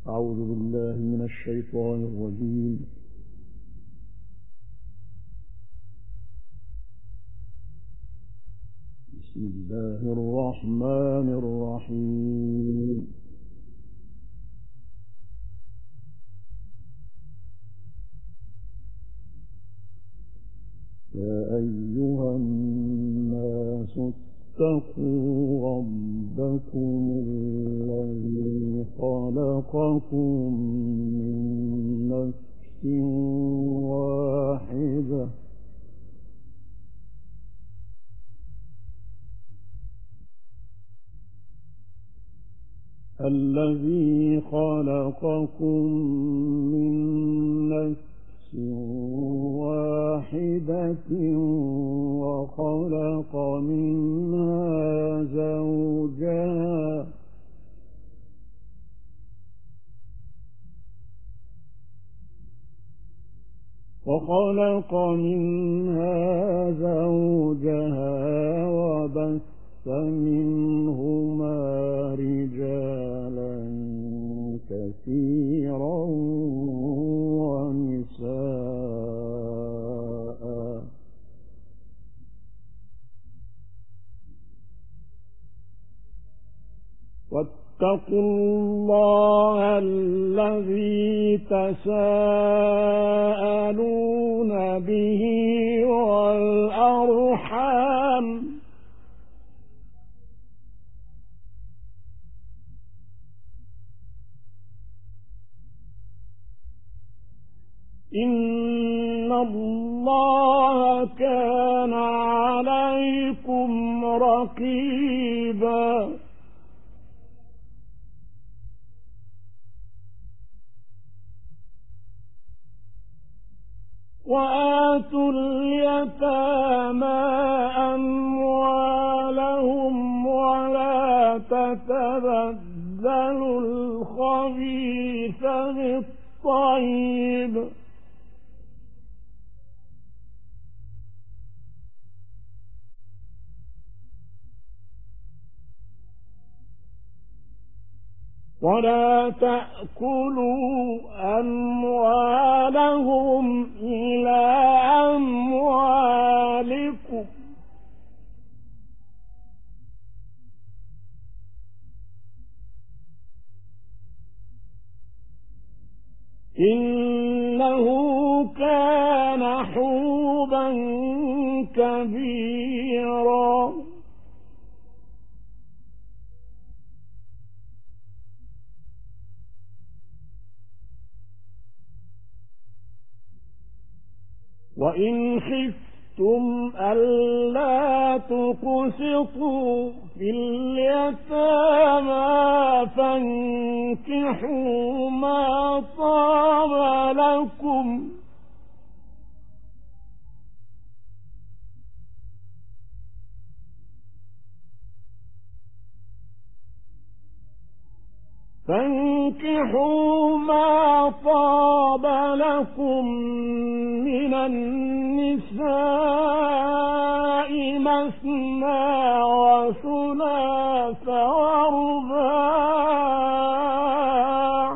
أعوذ بالله من الشيطان الرجيم. بسم الله الرحمن الرحيم. يا أيها الناس اتقوا ربكم الذي خلقكم من نفس واحدة وخلق منها زوجها وبث منهما رجالا كثيرا ونساء. واتقوا الله الذي تساءلون به والأرحام إن الله كان عليكم رقيبا. وآتوا اليتامى أموالهم ولا تتبدلوا الخبيث بالطيب ولا تأكلوا أموالهم إلى أموالكم إنه كان حوبا كبيرا. وإن خفتم ألا تقسطوا في اليتامى فانكحوا ما طاب لكم من النساء مثنى وثلاث ورباع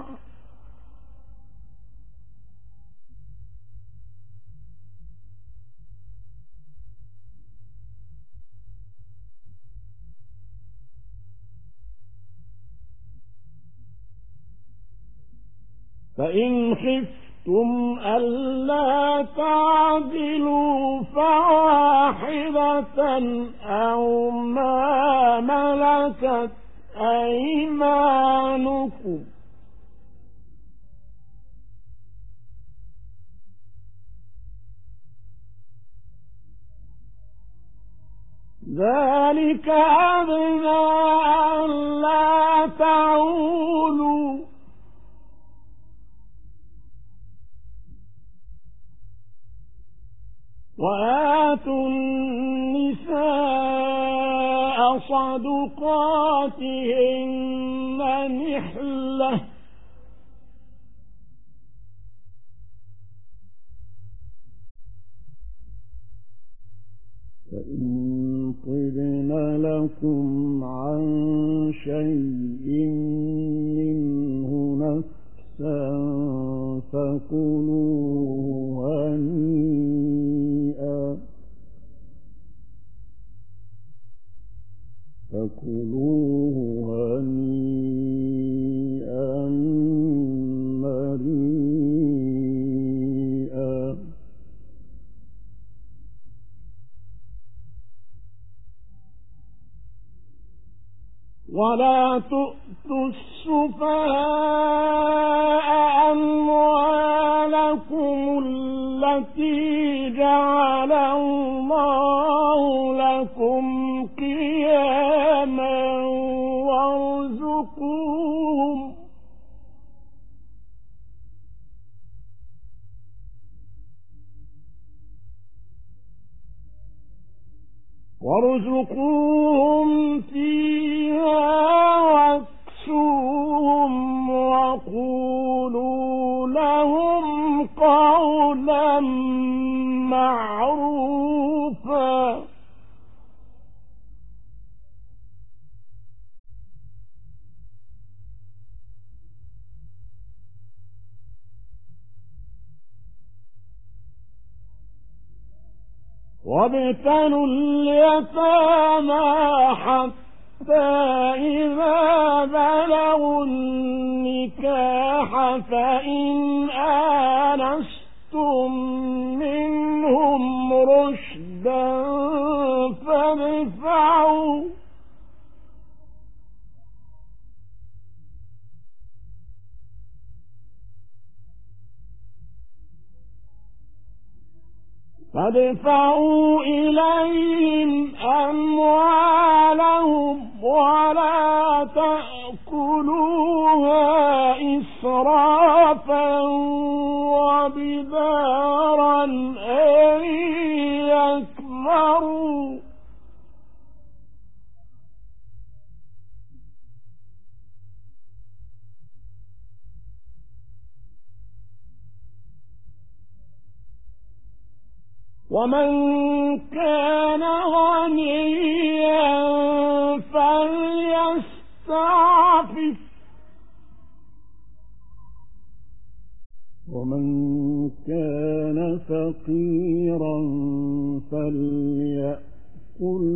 فإن خفتم ألا تعدلوا فواحدة أو ما ملكت أيمانكم ذلك أدنى ألا تعولوا وآتوا النساء صدقاتهن نحلة فإن طبن لكم عن شيء منه نفسا فكلوه هنيئا مريئا. ولا تؤتوا السفهاء أموالكم التي جعل الله لكم قياما وارزقوهم فيها واكسوهم وقولوا لهم قولا معروفا. وابتلوا اليتامى حتى إذا بلغوا النكاح فإن آنستم منهم رشدا فادفعوا إليهم أموالهم ولا تأكلوها إسرافا وبدارا أن يكبروا. ومن كان غنيا فليستعفف ومن كان فقيرا فليأكل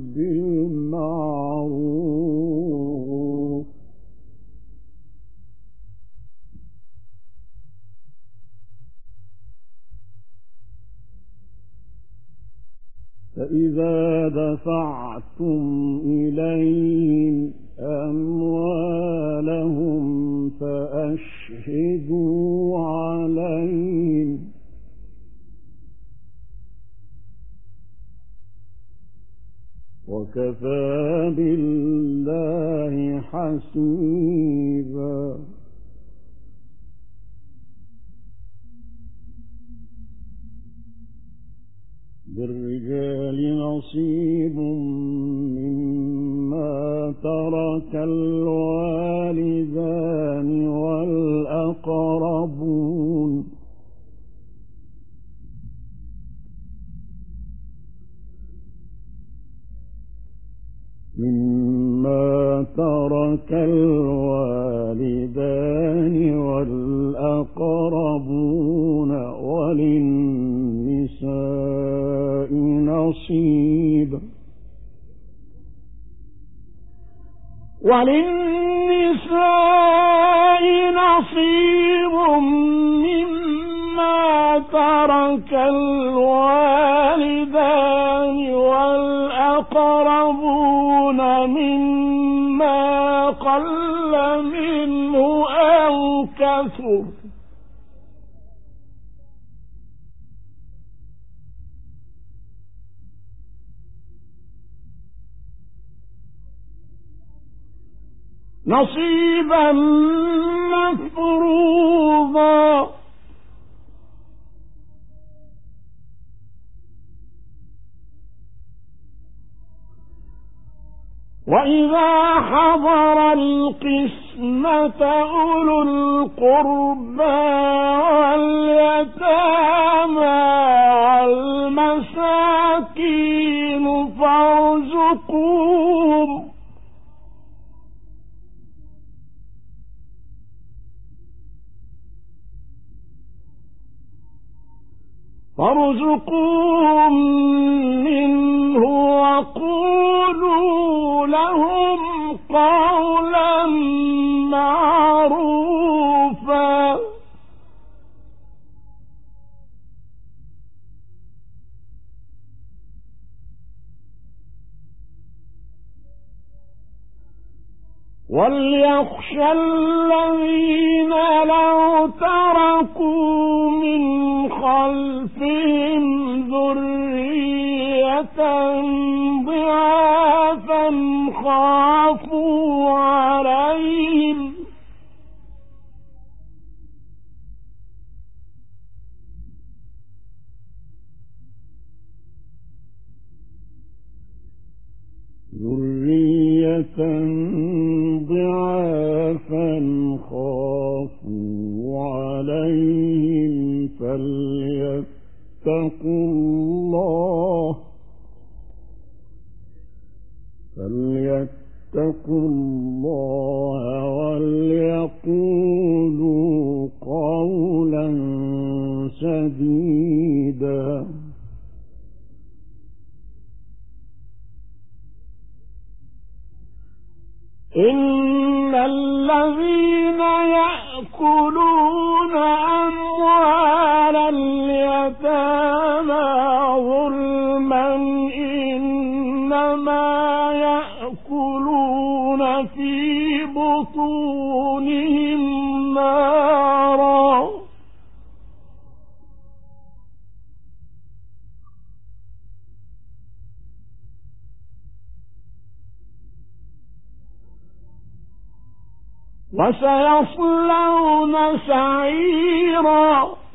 بالمعروف. فإذا دفعتم إليهم أموالهم فأشهدوا عليهم وكفى بالله حسيبا. للرجال نصيب مما ترك الوالدان والأقربون وللنساء نصيب مما ترك الوالدان والأقربون مما قل منه أو كثر. نصيبا مفروضا. وإذا حضر القسمة أولو القربى واليتامى والمساكين فارزقوهم فارزقوهم منه وقولوا لهم قولا معروفا وليخشى الذين لو تركوا من خلفهم ذرية ضعافا خافوا عليهم فليتقوا الله وليقولوا قولا سديدا. إن الذين يأكلون أموال اليتامى ظلما إنما يأكلون في بطونهم نارا وسيصلون سعيرا.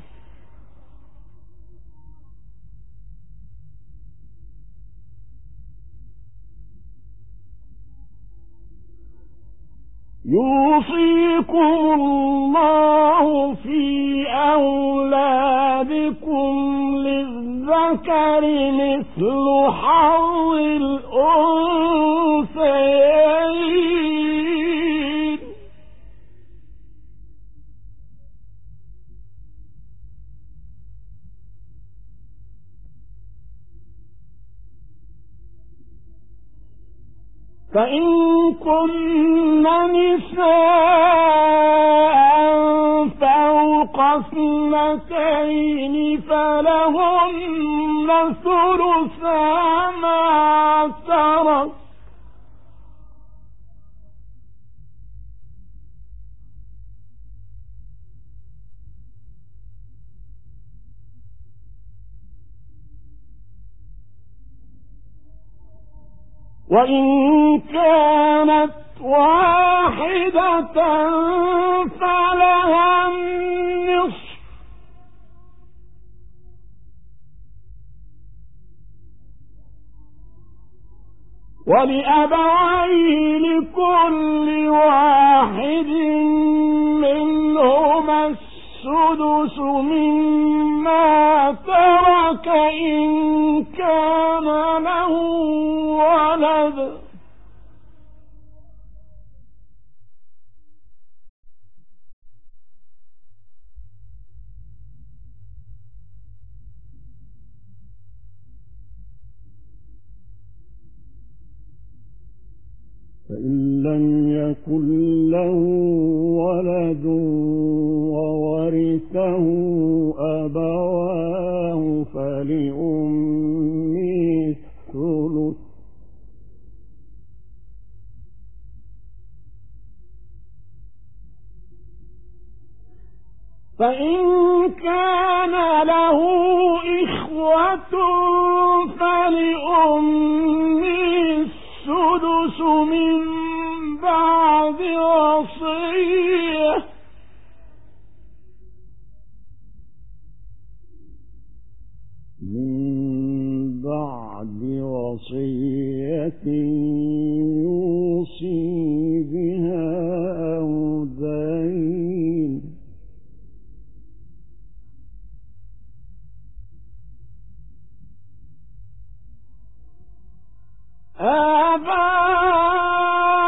يوصيكم الله في أولادكم للذكر مثل حظ الأنثيين فإن كن نساء فوق اثنتين فلهن ثلثا ما ترك وإن كانت واحدة فلها النصف ولأبويه لكل واحد منهما السدس مما ترك إن كان له ولد فإن لم يكن له ولد وورثه أبواه فلأمه الثلث فإن كان له إخوة فلأمه السدس من بعد وصية يوصي بها أو دين آباؤهم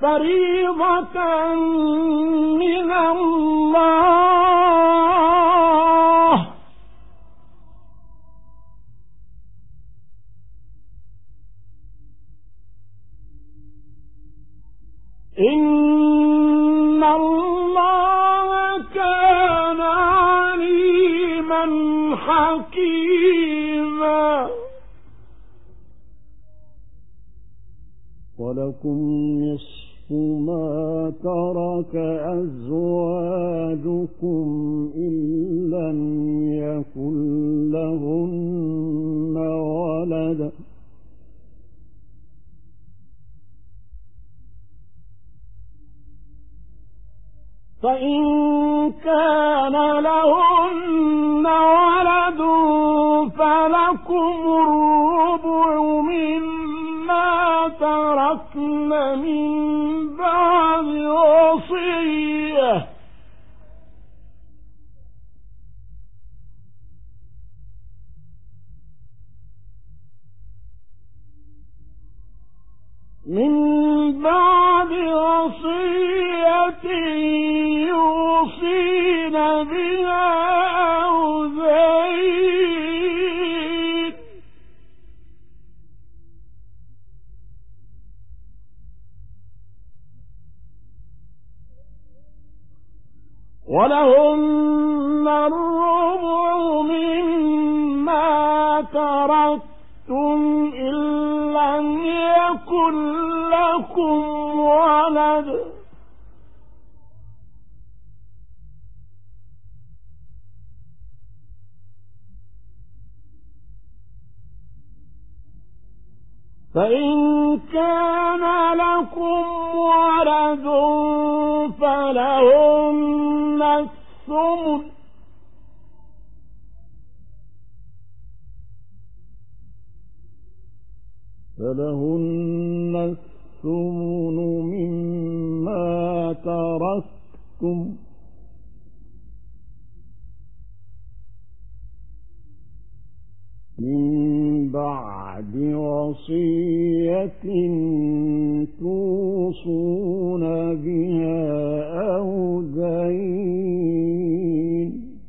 فريضة من الله. إن الله كان عليما حكيما. ولكم نصف ما ترك أزواجكم إن لم يكن لهن ولد، فإن كان لهن ولد فلكم الربع مما تركن من بعد وصية يوصين بها أو دين. ولهن الربع مما تركتم إن لم يكن لكم ولد، فإن كان لكم ولد فلهن الثمن، مما تركتم من بعد وصية توصون بها أو دين.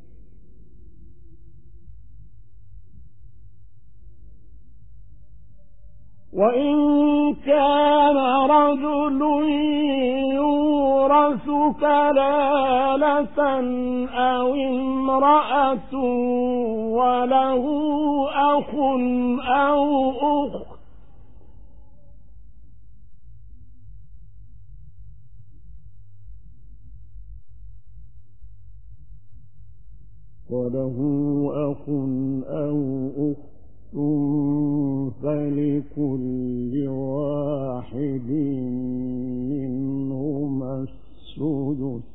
وإن كان رجل يورث كلالة أو امرأة وله أخ أو أخت فلكل واحد منهما السدس،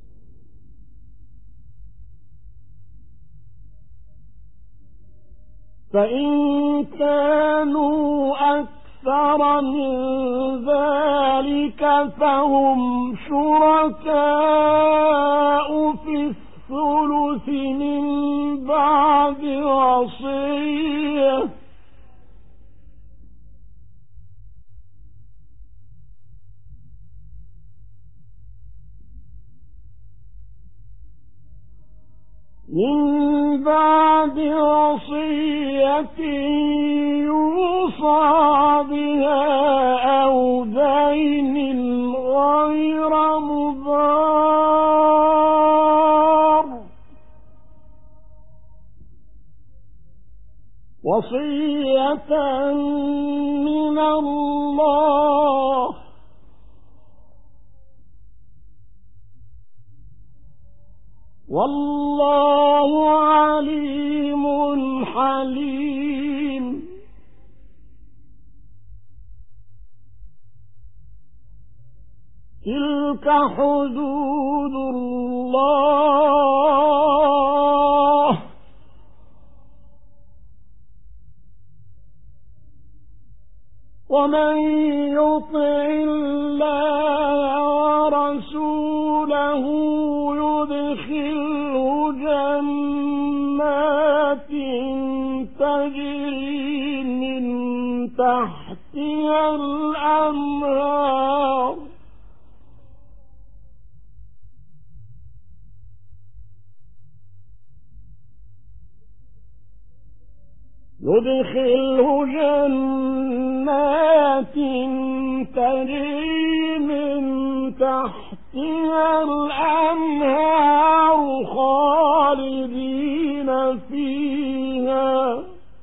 فإن كانوا أكثر من ذلك فهم شركاء في الثلث من بعد وصية، يوصى بها أو دين غير مضار، وصية من الله، والله عليم حليم. تلك حدود الله ومن يطع الله ورسوله يدخله جنات تجري من تحتها الأنهار يدخله جنات تجري من تحتها الأنهار خالدين فيها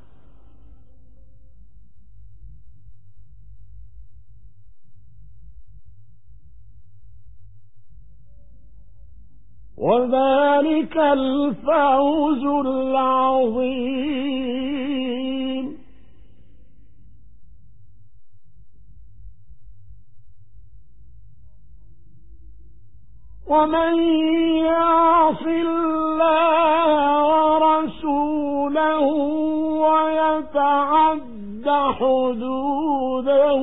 وذلك الفوز العظيم. ومن يعص الله ورسوله ويتعد حدوده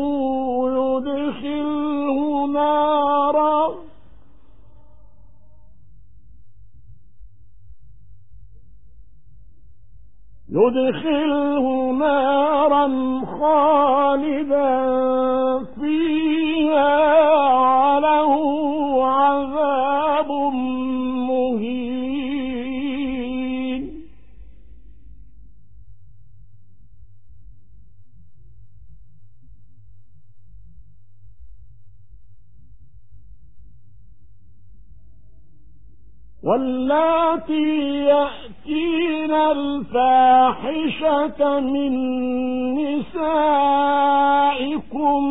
يدخله نارا خالدا فيها وله عذاب مهين. واللاتي يأتين الفاحشة من نسائكم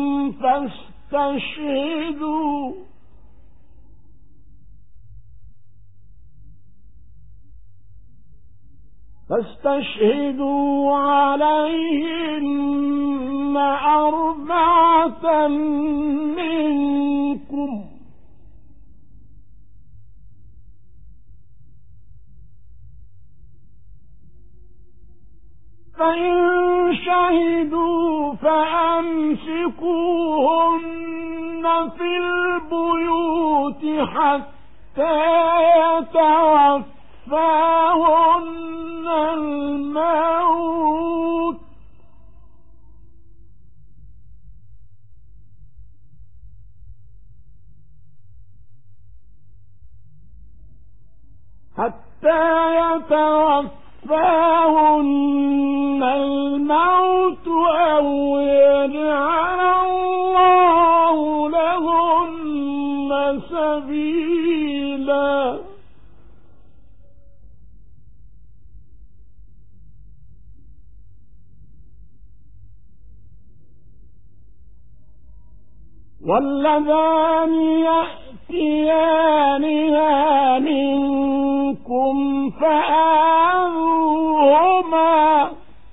فاستشهدوا عليهن أربعة منكم فإن شهدوا فأمسكوهن في البيوت حتى يتوفاهن الموت أو يجعل الله لهن سبيلا. واللذان يأتيانها منكم فآذوهما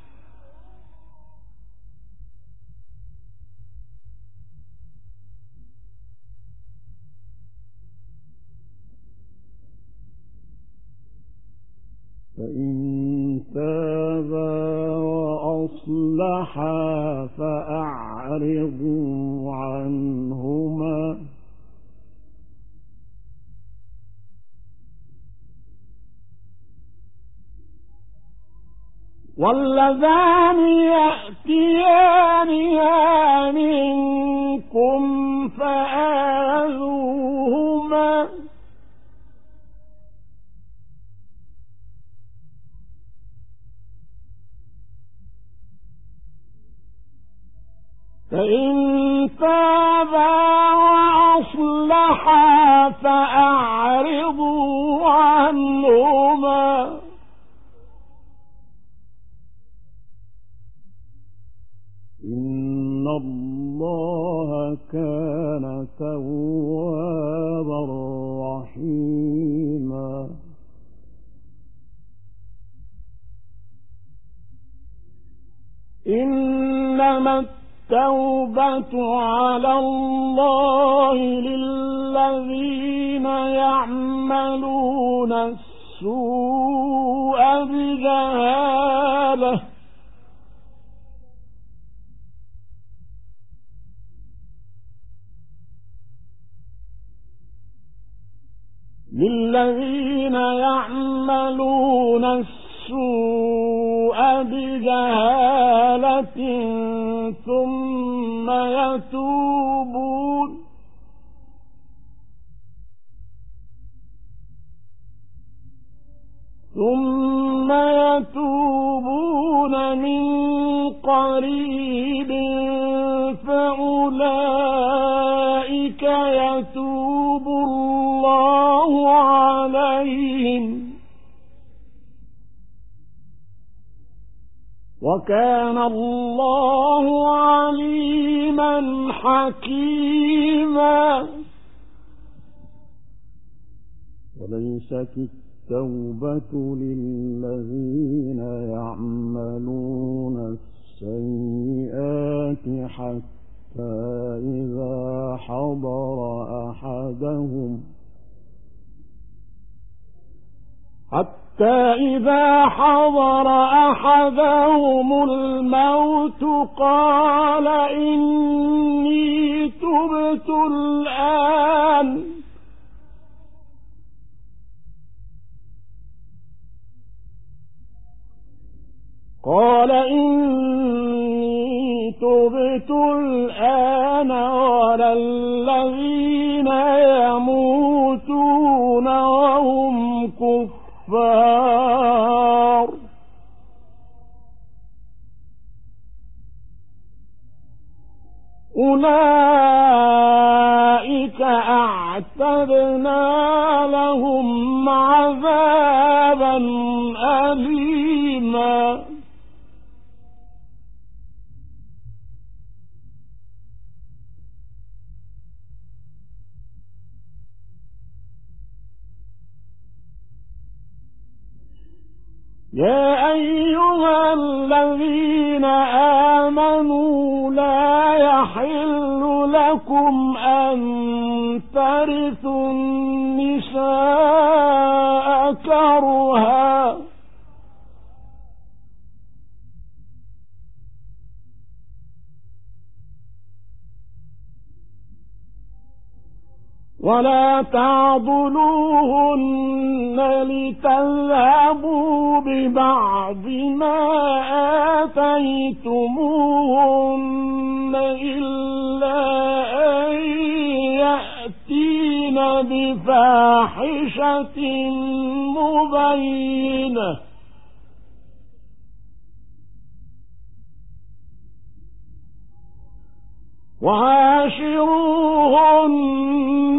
فإن تابا وأصلحا فأعرضوا عنهما واللذان يأتيانها منكم فآذوهما فإن تابا وأصلحا فأعرضوا عنهما إن الله كان توابا رحيما. إنما التوبة على الله للذين يعملون السوء بجهالة ثم يتوبون من قريب فأولئك يتوب الله عليهم، وكان الله عليما حكيما. وليست التوبة للذين يعملون السيئات حتى إذا حضر أحدهم الموت قال إني تبت الآن ولا الذين يموتون وهم كفار. أولئك أعتدنا لهم عذابا أليما. يا أيها الذين آمنوا لا يحل لكم أن ترثوا النساء كرها ولا تعضلوهن لتذهبوا ببعض ما آتيتموهن إلا أن يأتين بفاحشة مبينة وعاشروهن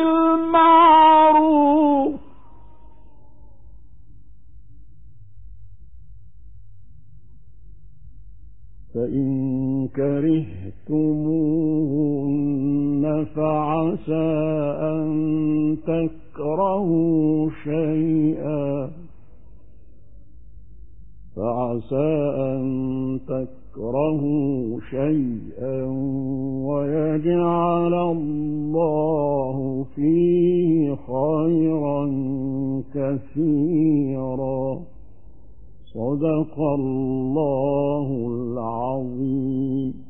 بالمعروف فإن كرهتموهن فعسى أن تكرهوا شيئا ويجعل الله فيه خيرا كثيرا. صدق الله العظيم.